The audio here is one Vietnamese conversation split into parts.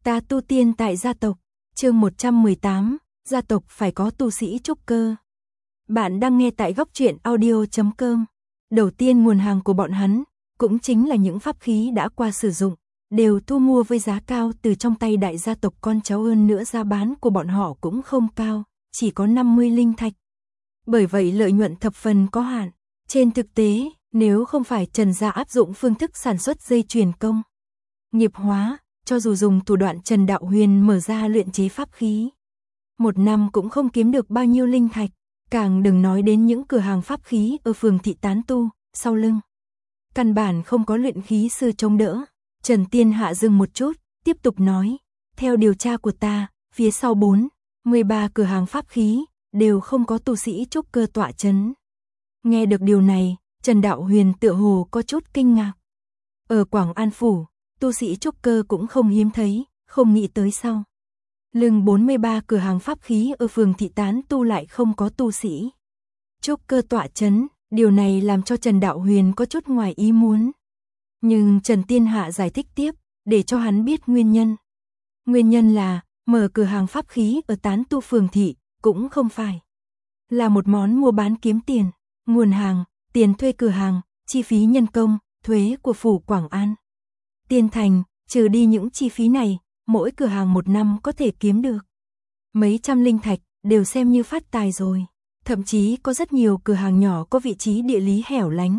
Ta tu tiên tại gia tộc, chương 118, gia tộc phải có tu sĩ trúc cơ. Bạn đang nghe tại góc truyện audio.com. Đầu tiên nguồn hàng của bọn hắn, cũng chính là những pháp khí đã qua sử dụng, đều thu mua với giá cao từ trong tay đại gia tộc con cháu, hơn nữa giá bán của bọn họ cũng không cao, chỉ có 50 linh thạch. Bởi vậy lợi nhuận thập phần có hạn. Trên thực tế, nếu không phải Trần gia áp dụng phương thức sản xuất dây chuyền công nghiệp hóa, cho dù dùng thủ đoạn Trần Đạo Huyền mở ra luyện chế pháp khí, một năm cũng không kiếm được bao nhiêu linh thạch, càng đừng nói đến những cửa hàng pháp khí ở phường thị tán tu, sau lưng. Căn bản không có luyện khí sư chống đỡ. Trần Tiên Hạ dừng một chút, tiếp tục nói, theo điều tra của ta, phía sau 13 cửa hàng pháp khí, đều không có tu sĩ trúc cơ tọa chấn. Nghe được điều này, Trần Đạo Huyền tựa hồ có chút kinh ngạc. Ở Quảng An Phủ, tu sĩ trúc cơ cũng không hiếm thấy, không nghĩ tới sau lưng 43 cửa hàng pháp khí ở phường thị tán tu lại không có tu sĩ trúc cơ tọa chấn, điều này làm cho Trần Đạo Huyền có chút ngoài ý muốn. Nhưng Trần Tiên Hạ giải thích tiếp, để cho hắn biết nguyên nhân. Nguyên nhân là, mở cửa hàng pháp khí ở tán tu phường thị, cũng không phải là một món mua bán kiếm tiền. Nguồn hàng, tiền thuê cửa hàng, chi phí nhân công, thuế của phủ Quảng An Tiên Thành, trừ đi những chi phí này, mỗi cửa hàng một năm có thể kiếm được mấy trăm linh thạch, đều xem như phát tài rồi. Thậm chí có rất nhiều cửa hàng nhỏ có vị trí địa lý hẻo lánh,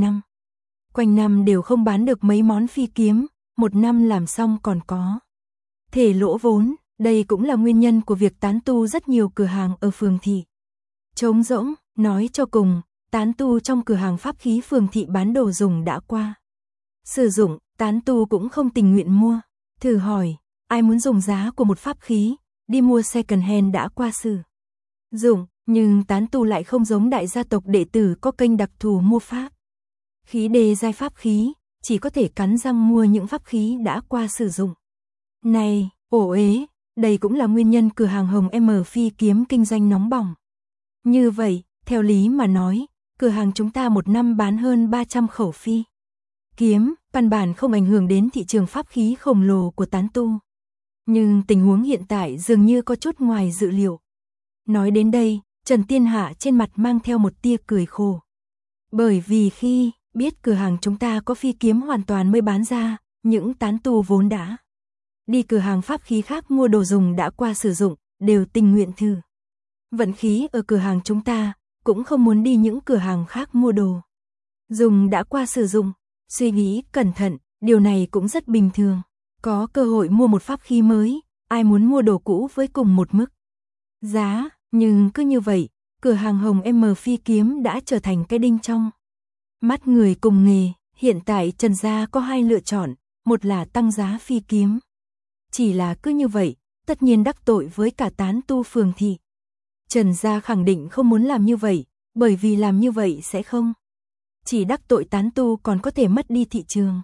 quanh năm đều không bán được mấy món phi kiếm, một năm làm xong còn có thể lỗ vốn. Đây cũng là nguyên nhân của việc tán tu rất nhiều cửa hàng ở phường thị trống rỗng. Nói cho cùng, tán tu trong cửa hàng pháp khí phường thị bán đồ dùng đã qua sử dụng, tán tu cũng không tình nguyện mua. Thử hỏi, ai muốn dùng giá của một pháp khí, đi mua second hand đã qua sử dụng, nhưng tán tu lại không giống đại gia tộc đệ tử có kênh đặc thù mua pháp khí đề giai pháp khí, chỉ có thể cắn răng mua những pháp khí đã qua sử dụng. Này, ổ ế, đây cũng là nguyên nhân cửa hàng Hồng M phi kiếm kinh doanh nóng bỏng. Như vậy, theo lý mà nói, cửa hàng chúng ta một năm bán hơn 300 khẩu phi kiếm, căn bản không ảnh hưởng đến thị trường pháp khí khổng lồ của tán tu. Nhưng tình huống hiện tại dường như có chút ngoài dự liệu. Nói đến đây, Trần Tiên Hạ trên mặt mang theo một tia cười khổ. Bởi vì khi biết cửa hàng chúng ta có phi kiếm hoàn toàn mới bán ra, những tán tu vốn đã đi cửa hàng pháp khí khác mua đồ dùng đã qua sử dụng, đều tình nguyện thử vận khí ở cửa hàng chúng ta, cũng không muốn đi những cửa hàng khác mua đồ dùng đã qua sử dụng. Suy nghĩ cẩn thận, điều này cũng rất bình thường. Có cơ hội mua một pháp khí mới, ai muốn mua đồ cũ với cùng một mức giá, nhưng cứ như vậy, cửa hàng Hồng M phi kiếm đã trở thành cái đinh trong mắt người cùng nghề. Hiện tại Trần gia có hai lựa chọn, một là tăng giá phi kiếm. Chỉ là cứ như vậy, tất nhiên đắc tội với cả tán tu phường thị. Trần gia khẳng định không muốn làm như vậy, bởi vì làm như vậy sẽ không chỉ đắc tội tán tu còn có thể mất đi thị trường.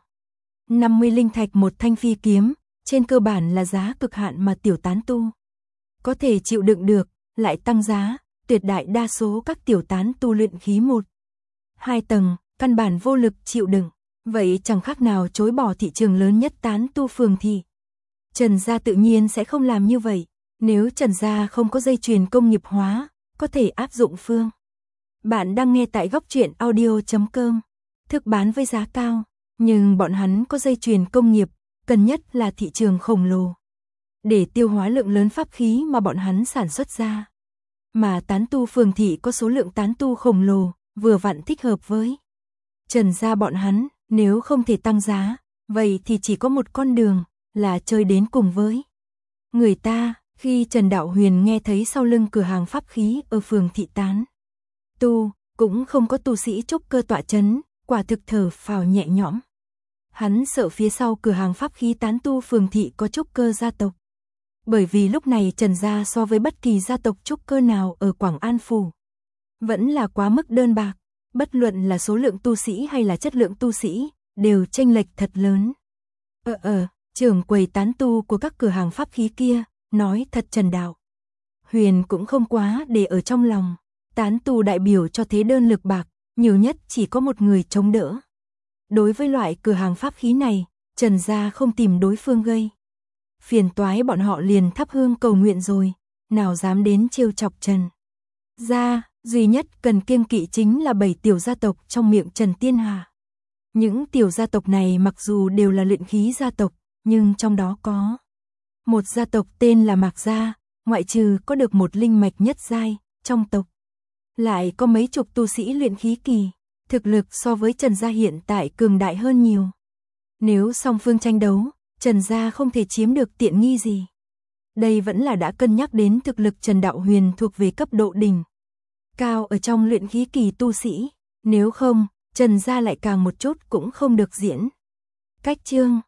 50 linh thạch một thanh phi kiếm, trên cơ bản là giá cực hạn mà tiểu tán tu có thể chịu đựng được, lại tăng giá, tuyệt đại đa số các tiểu tán tu luyện khí 1-2 tầng, căn bản vô lực chịu đựng, vậy chẳng khác nào chối bỏ thị trường lớn nhất tán tu phường thị. Trần gia tự nhiên sẽ không làm như vậy. Nếu Trần gia không có dây chuyền công nghiệp hóa, có thể áp dụng phương. Bạn đang nghe tại góc truyện audio.com. Thức bán với giá cao, nhưng bọn hắn có dây chuyền công nghiệp, cần nhất là thị trường khổng lồ để tiêu hóa lượng lớn pháp khí mà bọn hắn sản xuất ra. Mà tán tu phường thị có số lượng tán tu khổng lồ, vừa vặn thích hợp với Trần gia bọn hắn. Nếu không thể tăng giá, vậy thì chỉ có một con đường, là chơi đến cùng với người ta. Khi Trần Đạo Huyền nghe thấy sau lưng cửa hàng pháp khí ở phường thị tán tu, cũng không có tu sĩ trúc cơ tọa chấn, quả thực thở phào nhẹ nhõm. Hắn sợ phía sau cửa hàng pháp khí tán tu phường thị có trúc cơ gia tộc. Bởi vì lúc này Trần gia so với bất kỳ gia tộc trúc cơ nào ở Quảng An Phủ vẫn là quá mức đơn bạc, bất luận là số lượng tu sĩ hay là chất lượng tu sĩ, đều chênh lệch thật lớn. Trưởng quầy tán tu của các cửa hàng pháp khí kia, nói thật Trần Đạo Huyền cũng không quá để ở trong lòng. Tán tu đại biểu cho thế đơn lực bạc, nhiều nhất chỉ có một người chống đỡ. Đối với loại cửa hàng pháp khí này, Trần gia không tìm đối phương gây phiền toái bọn họ liền thắp hương cầu nguyện rồi, nào dám đến trêu chọc Trần gia, duy nhất cần kiêng kỵ chính là 7 tiểu gia tộc trong miệng Trần Tiên Hà. Những tiểu gia tộc này mặc dù đều là luyện khí gia tộc, nhưng trong đó có một gia tộc tên là Mạc gia, ngoại trừ có được một linh mạch nhất giai, trong tộc lại có mấy chục tu sĩ luyện khí kỳ, thực lực so với Trần gia hiện tại cường đại hơn nhiều. Nếu song phương tranh đấu, Trần gia không thể chiếm được tiện nghi gì. Đây vẫn là đã cân nhắc đến thực lực Trần Đạo Huyền thuộc về cấp độ đỉnh cao ở trong luyện khí kỳ tu sĩ, nếu không, Trần gia lại càng một chút cũng không được diễn. Cách chương